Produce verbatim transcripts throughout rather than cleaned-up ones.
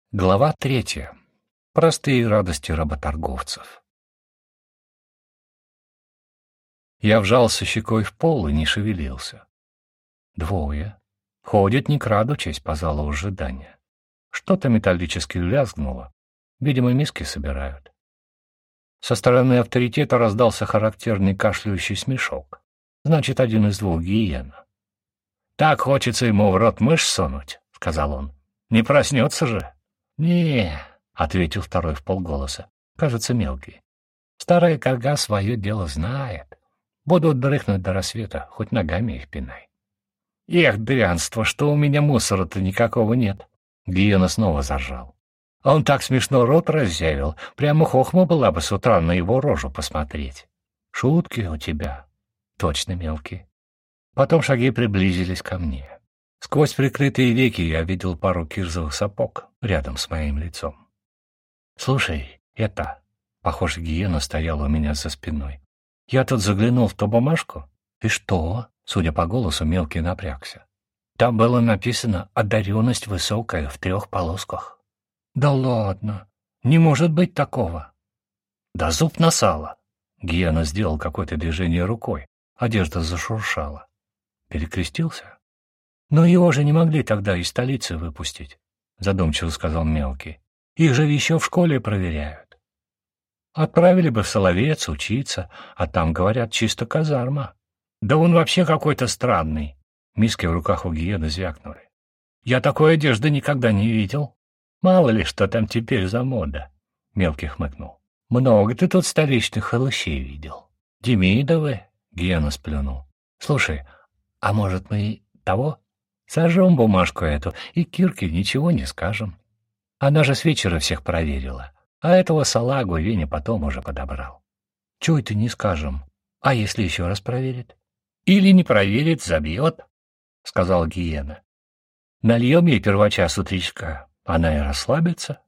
Глава третья. Простые радости работорговцев. Я вжался щекой в пол и не шевелился. Двое. Ходят не крадучись по залу ожидания. Что-то металлически лязгнуло. Видимо, миски собирают. Со стороны авторитета раздался характерный кашляющий смешок. Значит, один из двух гиена. «Так хочется ему в рот мышь сунуть», — сказал он. «Не проснется же». «Не», — ответил второй вполголоса, кажется, мелкий. «Старая корга свое дело знает. Будут дрыхнуть до рассвета, хоть ногами их пинай». «Эх, дрянство, что у меня мусора-то никакого нет!» Гиена снова заржал. Он так смешно рот разъявил, прямо хохма была бы с утра на его рожу посмотреть. «Шутки у тебя». «Точно мелкий». Потом шаги приблизились ко мне. Сквозь прикрытые веки я видел пару кирзовых сапог рядом с моим лицом. «Слушай, это...» Похоже, гиена стояла у меня за спиной. «Я тут заглянул в ту бумажку. И что?» Судя по голосу, мелкий напрягся. «Там было написано «одаренность высокая в трех полосках». «Да ладно! Не может быть такого!» «Да зуб на сало!» Гиена сделал какое-то движение рукой. Одежда зашуршала. «Перекрестился?» «Но его же не могли тогда из столицы выпустить», — задумчиво сказал мелкий. «Их же еще в школе проверяют. Отправили бы в Соловец учиться, а там, говорят, чисто казарма. Да он вообще какой-то странный». Миски в руках у гиены звякнули. «Я такой одежды никогда не видел. Мало ли, что там теперь за мода», — мелкий хмыкнул. «Много ты тут столичных халущей видел». «Демидовы?» — гиена сплюнул. «Слушай, а может мы того?» Сожжем бумажку эту, и Кирке ничего не скажем. Она же с вечера всех проверила, а этого салагу Веня потом уже подобрал. Чего это не скажем? А если еще раз проверит? Или не проверит, забьет, — сказал гиена. Нальем ей первача с утречка, она и расслабится.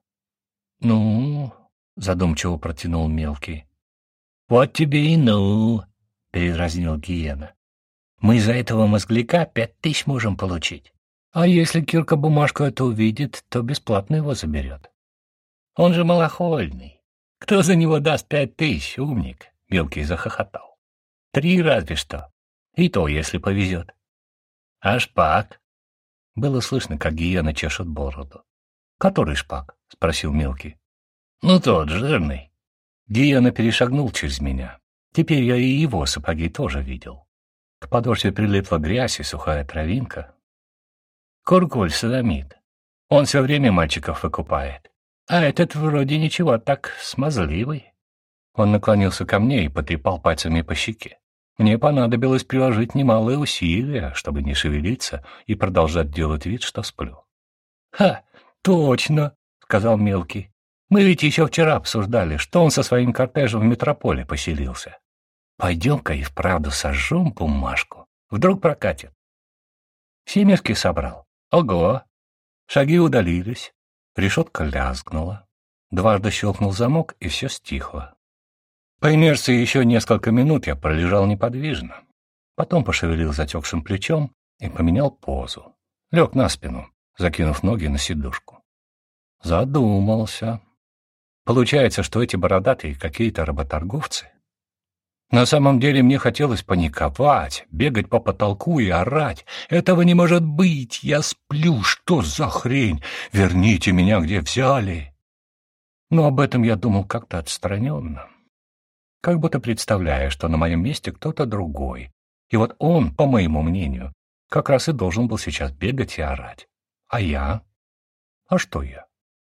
Ну, — задумчиво протянул мелкий. Вот тебе и ну, — передразнил гиена. Мы за этого мозгляка пять тысяч можем получить. А если Кирка бумажку эту увидит, то бесплатно его заберет. Он же малохольный. Кто за него даст пять тысяч, умник? Мелкий захохотал. Три разве что. И то, если повезет. А шпак? Было слышно, как гиена чешет бороду. Который шпак? Спросил мелкий. Ну, тот, жирный. Гиена перешагнул через меня. Теперь я и его сапоги тоже видел. К подошве прилипла грязь и сухая травинка. Куркуль садомит. Он все время мальчиков выкупает. А этот вроде ничего, так смазливый. Он наклонился ко мне и потрепал пальцами по щеке. Мне понадобилось приложить немалые усилия, чтобы не шевелиться и продолжать делать вид, что сплю. «Ха, точно!» — сказал мелкий. «Мы ведь еще вчера обсуждали, что он со своим кортежем в метрополе поселился. Пойдем-ка и вправду сожжем бумажку. Вдруг прокатит». Все миски собрал. Ого! Шаги удалились. Решетка лязгнула. Дважды щелкнул замок, и все стихло. По инерции еще несколько минут я пролежал неподвижно. Потом пошевелил затекшим плечом и поменял позу. Лег на спину, закинув ноги на сидушку. Задумался. Получается, что эти бородатые какие-то работорговцы. На самом деле мне хотелось паниковать, бегать по потолку и орать. «Этого не может быть! Я сплю! Что за хрень? Верните меня, где взяли!» Но об этом я думал как-то отстраненно. Как будто представляя, что на моем месте кто-то другой. И вот он, по моему мнению, как раз и должен был сейчас бегать и орать. А я? А что я?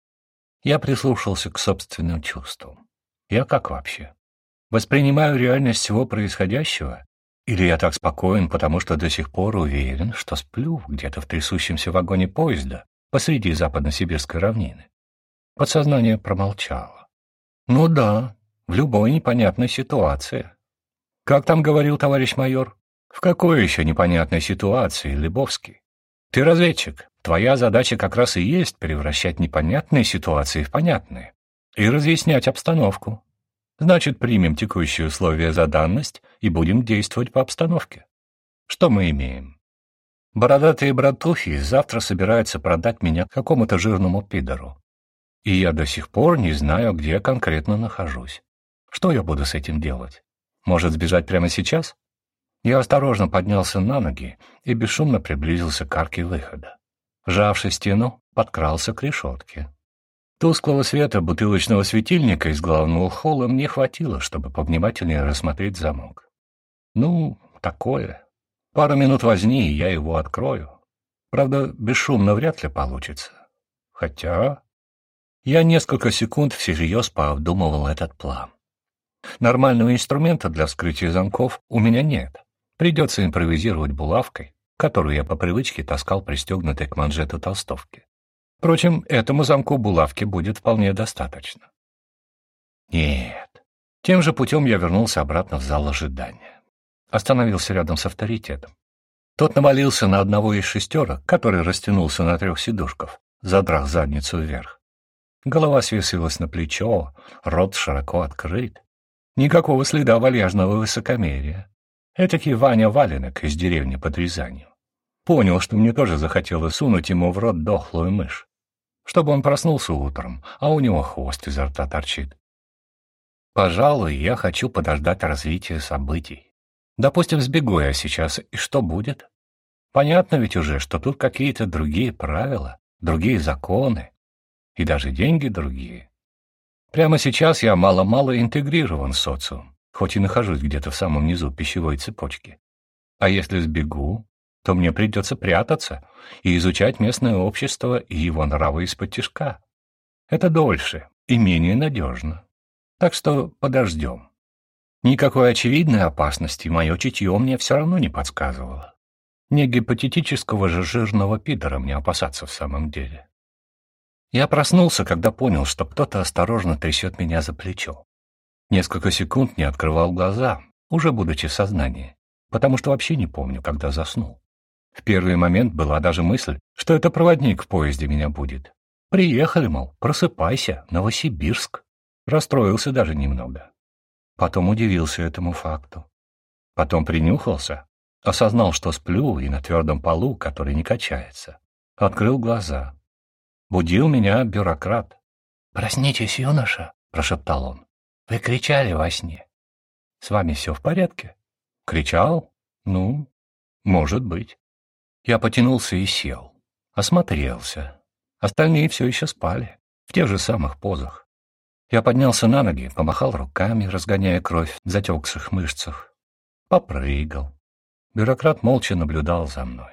Я прислушался к собственным чувствам. Я как вообще? Воспринимаю реальность всего происходящего? Или я так спокоен, потому что до сих пор уверен, что сплю где-то в трясущемся вагоне поезда посреди западно-сибирской равнины? Подсознание промолчало. Ну да, в любой непонятной ситуации. Как там говорил товарищ майор? В какой еще непонятной ситуации, Лебовский? Ты разведчик. Твоя задача как раз и есть превращать непонятные ситуации в понятные и разъяснять обстановку. Значит, примем текущие условия за данность и будем действовать по обстановке. Что мы имеем? Бородатые братухи завтра собираются продать меня какому-то жирному пидору. И я до сих пор не знаю, где конкретно нахожусь. Что я буду с этим делать? Может, сбежать прямо сейчас? Я осторожно поднялся на ноги и бесшумно приблизился к арке выхода. Вжавши стену, подкрался к решетке. Тусклого света бутылочного светильника из главного холла мне хватило, чтобы повнимательнее рассмотреть замок. Ну, такое. Пару минут возни, и я его открою. Правда, бесшумно вряд ли получится. Хотя... Я несколько секунд всерьез пообдумывал этот план. Нормального инструмента для вскрытия замков у меня нет. Придется импровизировать булавкой, которую я по привычке таскал пристегнутой к манжету толстовки. Впрочем, этому замку булавки будет вполне достаточно. Нет. Тем же путем я вернулся обратно в зал ожидания. Остановился рядом с авторитетом. Тот навалился на одного из шестерок, который растянулся на трех сидушках, задрав задницу вверх. Голова свесилась на плечо, рот широко открыт. Никакого следа вальяжного высокомерия. Этакий Ваня Валенок из деревни под Рязанью. Понял, что мне тоже захотелось сунуть ему в рот дохлую мышь, чтобы он проснулся утром, а у него хвост изо рта торчит. Пожалуй, я хочу подождать развития событий. Допустим, сбегу я сейчас, и что будет? Понятно ведь уже, что тут какие-то другие правила, другие законы. И даже деньги другие. Прямо сейчас я мало-мало интегрирован в социум, хоть и нахожусь где-то в самом низу пищевой цепочки. А если сбегу, то мне придется прятаться и изучать местное общество и его нравы исподтишка. Это дольше и менее надежно. Так что подождем. Никакой очевидной опасности мое чутье мне все равно не подсказывало. Не гипотетического же жирного пидора мне опасаться в самом деле. Я проснулся, когда понял, что кто-то осторожно трясет меня за плечо. Несколько секунд не открывал глаза, уже будучи в сознании, потому что вообще не помню, когда заснул. В первый момент была даже мысль, что это проводник в поезде меня будет. Приехали, мол, просыпайся, Новосибирск. Расстроился даже немного. Потом удивился этому факту. Потом принюхался, осознал, что сплю и на твердом полу, который не качается. Открыл глаза. Будил меня бюрократ. «Проснитесь, юноша», — прошептал он. «Вы кричали во сне». «С вами все в порядке?» «Кричал? Ну, может быть». Я потянулся и сел. Осмотрелся. Остальные все еще спали, в тех же самых позах. Я поднялся на ноги, помахал руками, разгоняя кровь в затекших мышцах. Попрыгал. Бюрократ молча наблюдал за мной.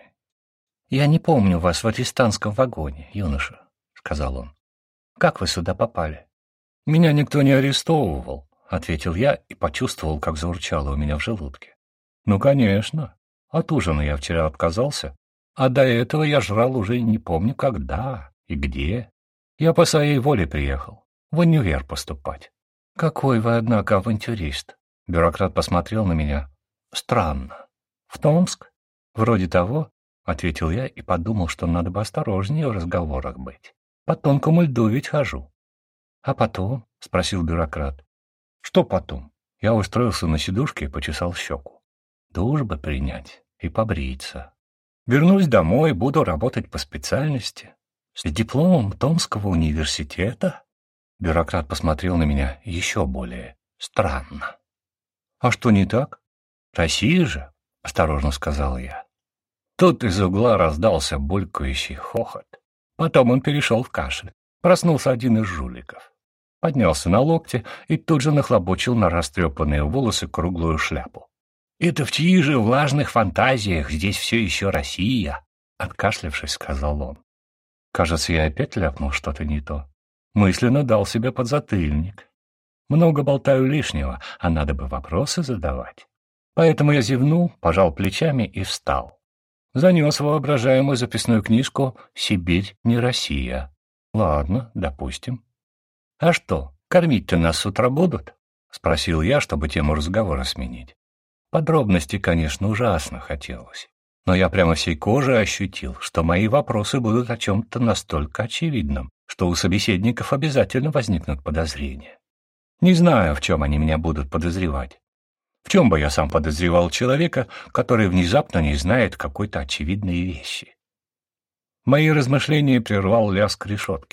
«Я не помню вас в арестантском вагоне, юноша», — сказал он. «Как вы сюда попали?» «Меня никто не арестовывал», — ответил я и почувствовал, как заурчало у меня в желудке. «Ну, конечно. От ужина я вчера отказался, а до этого я жрал уже не помню когда и где. Я по своей воле приехал, в универ поступать». «Какой вы, однако, авантюрист!» Бюрократ посмотрел на меня. «Странно. В Томск? Вроде того». — ответил я и подумал, что надо бы осторожнее в разговорах быть. По тонкому льду ведь хожу. — А потом? — спросил бюрократ. — Что потом? Я устроился на сидушке и почесал щеку. Душ бы принять и побриться. Вернусь домой, буду работать по специальности. С дипломом Томского университета? Бюрократ посмотрел на меня еще более странно. — А что не так? Россия же, — осторожно сказал я. Тут из угла раздался булькающий хохот. Потом он перешел в кашель. Проснулся один из жуликов. Поднялся на локте и тут же нахлобучил на растрепанные волосы круглую шляпу. «Это в чьих же влажных фантазиях здесь все еще Россия?» Откашлявшись, сказал он. Кажется, я опять ляпнул что-то не то. Мысленно дал себе подзатыльник. Много болтаю лишнего, а надо бы вопросы задавать. Поэтому я зевнул, пожал плечами и встал. Занес воображаемую записную книжку «Сибирь не Россия». Ладно, допустим. «А что, кормить-то нас с утра будут?» — спросил я, чтобы тему разговора сменить. Подробностей, конечно, ужасно хотелось. Но я прямо всей кожей ощутил, что мои вопросы будут о чем-то настолько очевидном, что у собеседников обязательно возникнут подозрения. Не знаю, в чем они меня будут подозревать. В чем бы я сам подозревал человека, который внезапно не знает какой-то очевидной вещи? Мои размышления прервал лязг решетки.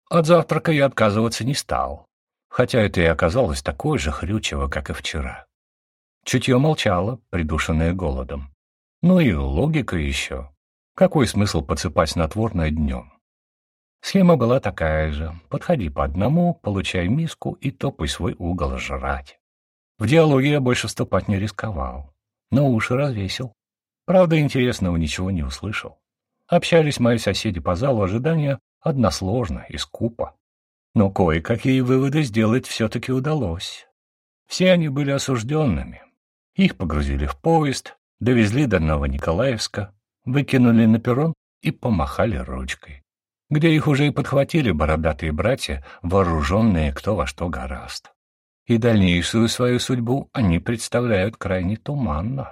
От завтрака я отказываться не стал, хотя это и оказалось такое же хрючево, как и вчера. Чутье молчало, придушенное голодом. Ну и логика еще. Какой смысл подсыпать снотворное днем? Схема была такая же. Подходи по одному, получай миску и топай свой угол жрать. В диалоге я больше вступать не рисковал, но уши развесил. Правда, интересного ничего не услышал. Общались мои соседи по залу ожидания односложно и скупо. Но кое-какие выводы сделать все-таки удалось. Все они были осужденными. Их погрузили в поезд, довезли до Новониколаевска, выкинули на перрон и помахали ручкой, где их уже и подхватили бородатые братья, вооруженные кто во что гораст. И дальнейшую свою судьбу они представляют крайне туманно.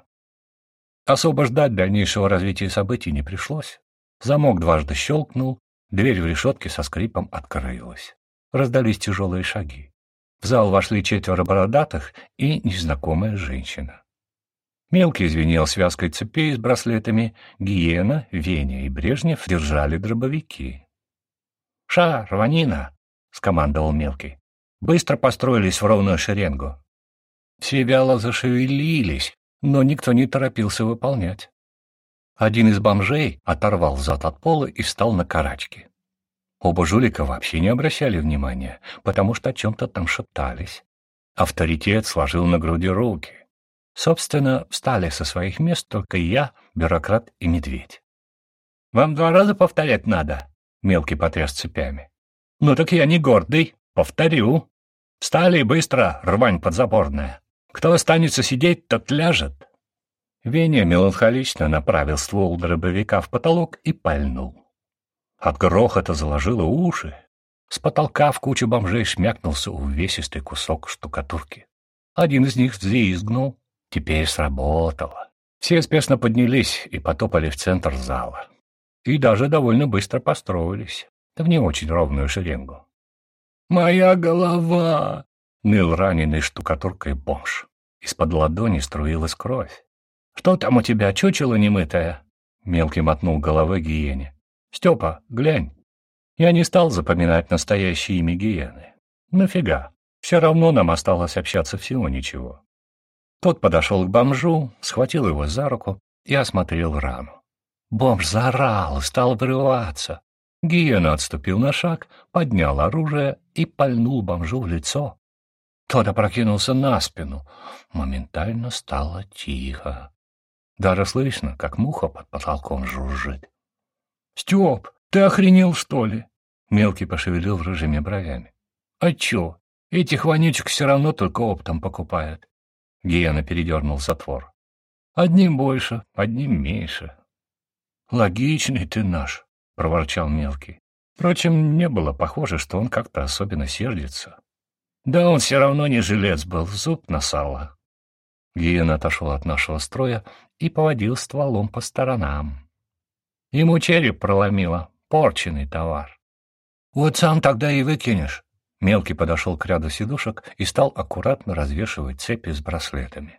Особо ждать дальнейшего развития событий не пришлось. Замок дважды щелкнул, дверь в решетке со скрипом открылась. Раздались тяжелые шаги. В зал вошли четверо бородатых и незнакомая женщина. Мелкий звенел связкой цепей с браслетами, Гиена, Веня и Брежнев держали дробовики. «Ша, рванина!» — скомандовал Мелкий. Быстро построились в ровную шеренгу. Все вяло зашевелились, но никто не торопился выполнять. Один из бомжей оторвал зад от пола и встал на карачки. Оба жулика вообще не обращали внимания, потому что о чем-то там шептались. Авторитет сложил на груди руки. Собственно, встали со своих мест только я, бюрократ и медведь. «Вам два раза повторять надо?» — Мелкий потряс цепями. «Ну так я не гордый, повторю. Встали быстро, рвань подзаборная. Кто останется сидеть, тот ляжет». Веня меланхолично направил ствол дробовика в потолок и пальнул. От грохота заложило уши. С потолка в кучу бомжей шмякнулся увесистый кусок штукатурки. Один из них взвизгнул. Теперь сработало. Все спешно поднялись и потопали в центр зала. И даже довольно быстро построились в не очень ровную шеренгу. «Моя голова!» — ныл раненый штукатуркой бомж. Из-под ладони струилась кровь. «Что там у тебя, чучело немытое?» — Мелкий мотнул головой Гиене. «Степа, глянь». Я не стал запоминать настоящее имя Гиены. Нафига? Все равно нам осталось общаться всего ничего. Тот подошел к бомжу, схватил его за руку и осмотрел рану. Бомж заорал, стал вырываться. Гиена отступил на шаг, поднял оружие и пальнул бомжу в лицо. Тот опрокинулся на спину. Моментально стало тихо. Даже слышно, как муха под потолком жужжит. «Степ, ты охренел, что ли?» Мелкий пошевелил рыжими бровями. «А чё? Этих вонючек все равно только оптом покупают». Гиена передернул затвор. «Одним больше, одним меньше». «Логичный ты наш», — проворчал Мелкий. Впрочем, не было похоже, что он как-то особенно сердится. «Да он все равно не жилец был, зуб на сало». Гиена отошел от нашего строя и поводил стволом по сторонам. Ему череп проломило, порченый товар. «Вот сам тогда и выкинешь». Мелкий подошел к ряду сидушек и стал аккуратно развешивать цепи с браслетами.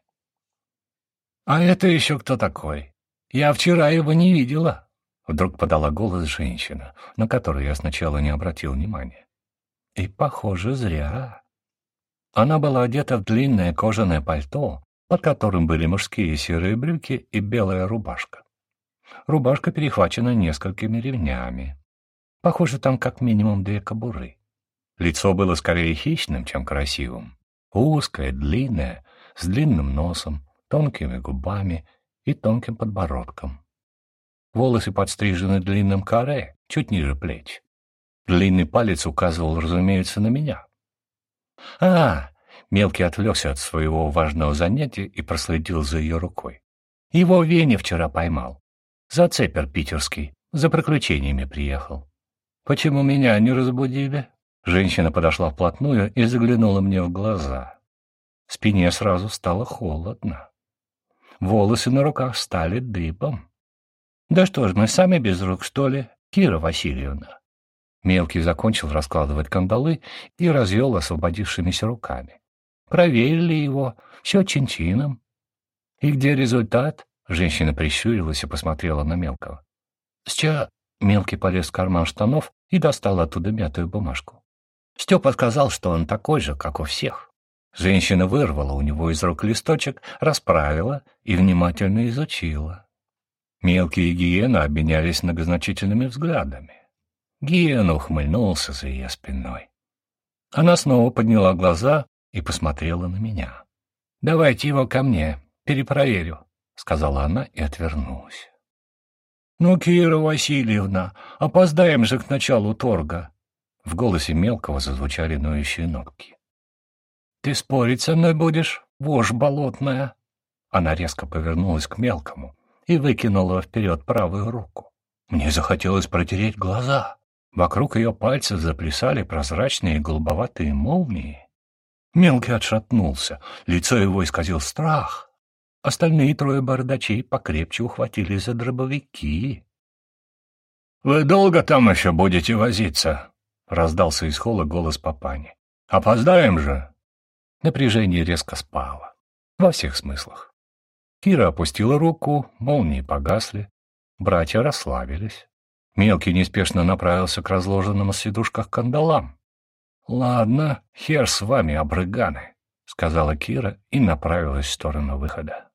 «А это еще кто такой? Я вчера его не видела». Вдруг подала голос женщина, на которую я сначала не обратил внимания. И, похоже, зря. Она была одета в длинное кожаное пальто, под которым были мужские серые брюки и белая рубашка. Рубашка перехвачена несколькими ремнями. Похоже, там как минимум две кобуры. Лицо было скорее хищным, чем красивым. Узкое, длинное, с длинным носом, тонкими губами и тонким подбородком. Волосы подстрижены длинным каре, чуть ниже плеч. Длинный палец указывал, разумеется, на меня. «А!» — Мелкий отвлекся от своего важного занятия и проследил за ее рукой. «Его Веня вчера поймал. Зацепер питерский, за приключениями приехал». «Почему меня не разбудили?» Женщина подошла вплотную и заглянула мне в глаза. Спине сразу стало холодно. Волосы на руках стали дыбом. «Да что ж, мы сами без рук, что ли, Кира Васильевна?» Мелкий закончил раскладывать кандалы и развел освободившимися руками. «Проверили его, все чин-чином». «И где результат?» Женщина прищурилась и посмотрела на Мелкого. «С ча...» Мелкий полез в карман штанов и достал оттуда мятую бумажку. Степа сказал, что он такой же, как у всех. Женщина вырвала у него из рук листочек, расправила и внимательно изучила. Мелкий и Гиена обменялись многозначительными взглядами. Гиена ухмыльнулся за ее спиной. Она снова подняла глаза и посмотрела на меня. «Давайте его ко мне, перепроверю», — сказала она и отвернулась. «Ну, Кира Васильевна, опоздаем же к началу торга!» В голосе Мелкого зазвучали ноющие нотки. «Ты спорить со мной будешь, вошь болотная?» Она резко повернулась к Мелкому и выкинула вперед правую руку. Мне захотелось протереть глаза. Вокруг ее пальцев заплясали прозрачные голубоватые молнии. Мелкий отшатнулся, лицо его исказил страх. Остальные трое бардачей покрепче ухватились за дробовики. «Вы долго там еще будете возиться?» — раздался из холла голос папани. «Опоздаем же!» Напряжение резко спало. Во всех смыслах. Кира опустила руку, молнии погасли. Братья расслабились. Мелкий неспешно направился к разложенным на сидушках кандалам. «Ладно, хер с вами, обрыганы», — сказала Кира и направилась в сторону выхода.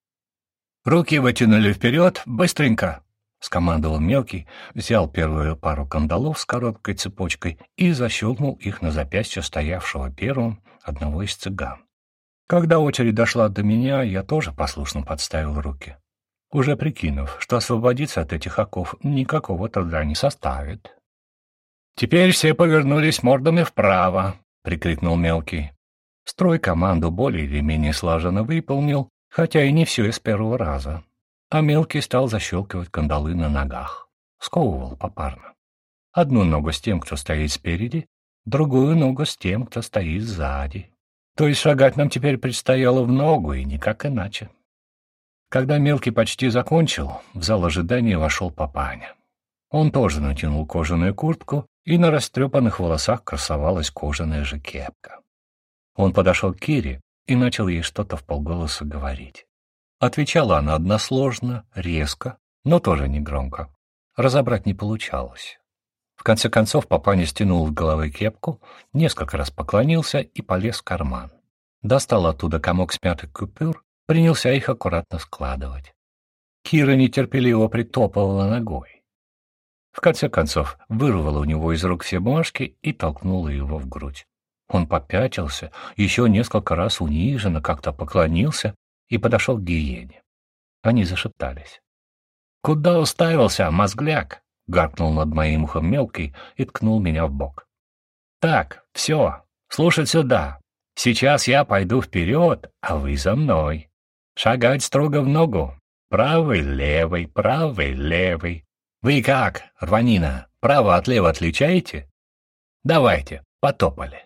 «Руки вытянули вперед, быстренько!» — скомандовал Мелкий, взял первую пару кандалов с короткой цепочкой и защелкнул их на запястье стоявшего первым одного из цыган. Когда очередь дошла до меня, я тоже послушно подставил руки, уже прикинув, что освободиться от этих оков никакого труда не составит. «Теперь все повернулись мордами вправо», — прикрикнул Мелкий. Строй команду более или менее слаженно выполнил, хотя и не все из первого раза. А Мелкий стал защелкивать кандалы на ногах, сковывал попарно. Одну ногу с тем, кто стоит спереди, другую ногу с тем, кто стоит сзади. То есть шагать нам теперь предстояло в ногу, и никак иначе. Когда Мелкий почти закончил, в зал ожидания вошел папаня. Он тоже натянул кожаную куртку, и на растрепанных волосах красовалась кожаная же кепка. Он подошел к Кире и начал ей что-то вполголоса говорить. Отвечала она односложно, резко, но тоже негромко. Разобрать не получалось. В конце концов папаня стянул с головы кепку, несколько раз поклонился и полез в карман. Достал оттуда комок смятых купюр, принялся их аккуратно складывать. Кира нетерпеливо притопывала ногой. В конце концов вырвала у него из рук все бумажки и толкнула его в грудь. Он попятился, еще несколько раз униженно как-то поклонился и подошел к Гиене. Они зашептались. «Куда уставился, мозгляк?» — гаркнул над моим ухом Мелкий и ткнул меня в бок. «Так, все, слушать сюда. Сейчас я пойду вперед, а вы за мной. Шагать строго в ногу. Правый, левый, правый, левый. Вы как, рванина, право от лева отличаете? Давайте, потопали».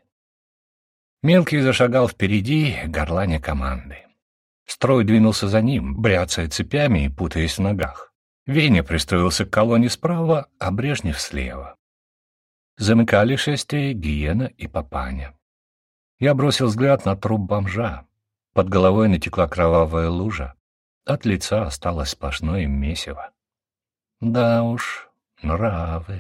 Мелкий зашагал впереди, горланя команды. Строй двинулся за ним, бряцая цепями и путаясь в ногах. Веня пристроился к колонне справа, а Брежнев слева. Замыкали шествие Гиена и папаня. Я бросил взгляд на труп бомжа. Под головой натекла кровавая лужа. От лица осталось сплошное месиво. Да уж, нравы.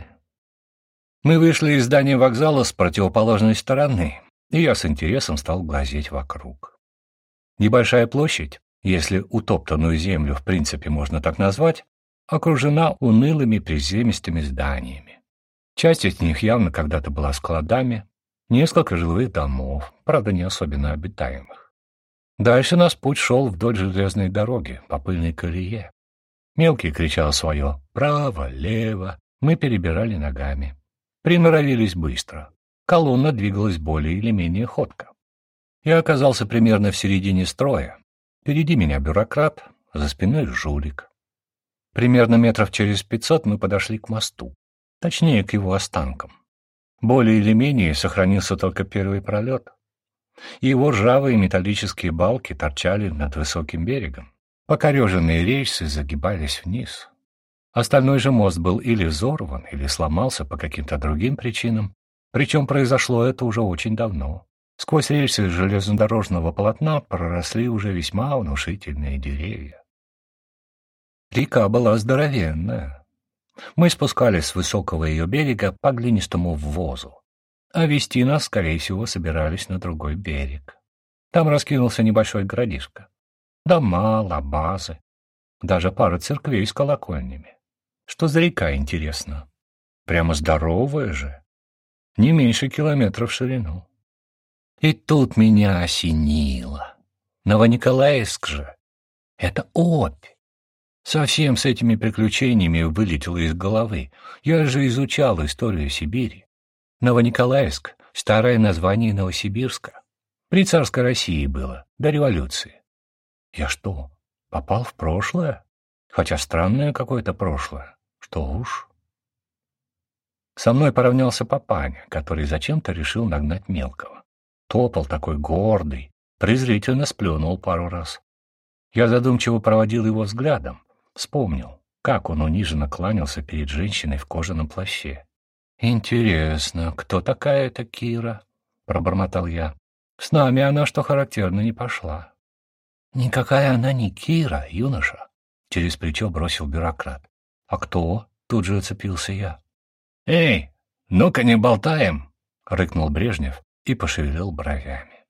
Мы вышли из здания вокзала с противоположной стороны, и я с интересом стал глазеть вокруг. Небольшая площадь, если утоптанную землю в принципе можно так назвать, окружена унылыми приземистыми зданиями. Часть из них явно когда-то была складами, несколько жилых домов, правда не особенно обитаемых. Дальше наш путь шел вдоль железной дороги по пыльной колее. Мелкий кричал свое «право», «лево», мы перебирали ногами. Приноровились быстро. Колонна двигалась более или менее ходко. Я оказался примерно в середине строя. Впереди меня бюрократ, за спиной жулик. Примерно метров через пятьсот мы подошли к мосту, точнее, к его останкам. Более или менее сохранился только первый пролет. Его ржавые металлические балки торчали над высоким берегом. Покореженные рельсы загибались вниз. Остальной же мост был или взорван, или сломался по каким-то другим причинам, причем произошло это уже очень давно. Сквозь рельсы железнодорожного полотна проросли уже весьма внушительные деревья. Река была здоровенная. Мы спускались с высокого ее берега по глинистому ввозу, а везти нас, скорее всего, собирались на другой берег. Там раскинулся небольшой городишко. Дома, лабазы, даже пара церквей с колокольнями. Что за река, интересно? Прямо здоровая же, не меньше километра в ширину. И тут меня осенило. Новониколаевск же — это Обь. Совсем с этими приключениями вылетело из головы. Я же изучал историю Сибири. Новониколаевск — старое название Новосибирска. При царской России было, до революции. Я что, попал в прошлое? Хотя странное какое-то прошлое. Что уж. Со мной поравнялся папаня, который зачем-то решил нагнать мелкого. Топал такой гордый, презрительно сплюнул пару раз. Я задумчиво проводил его взглядом, вспомнил, как он униженно кланялся перед женщиной в кожаном плаще. «Интересно, кто такая эта Кира?» — пробормотал я. «С нами она, что характерно, не пошла». «Никакая она не Кира, юноша», — через плечо бросил бюрократ. «А кто?» — тут же оцепился я. «Эй, ну-ка не болтаем!» — рыкнул Брежнев и пошевелил бровями.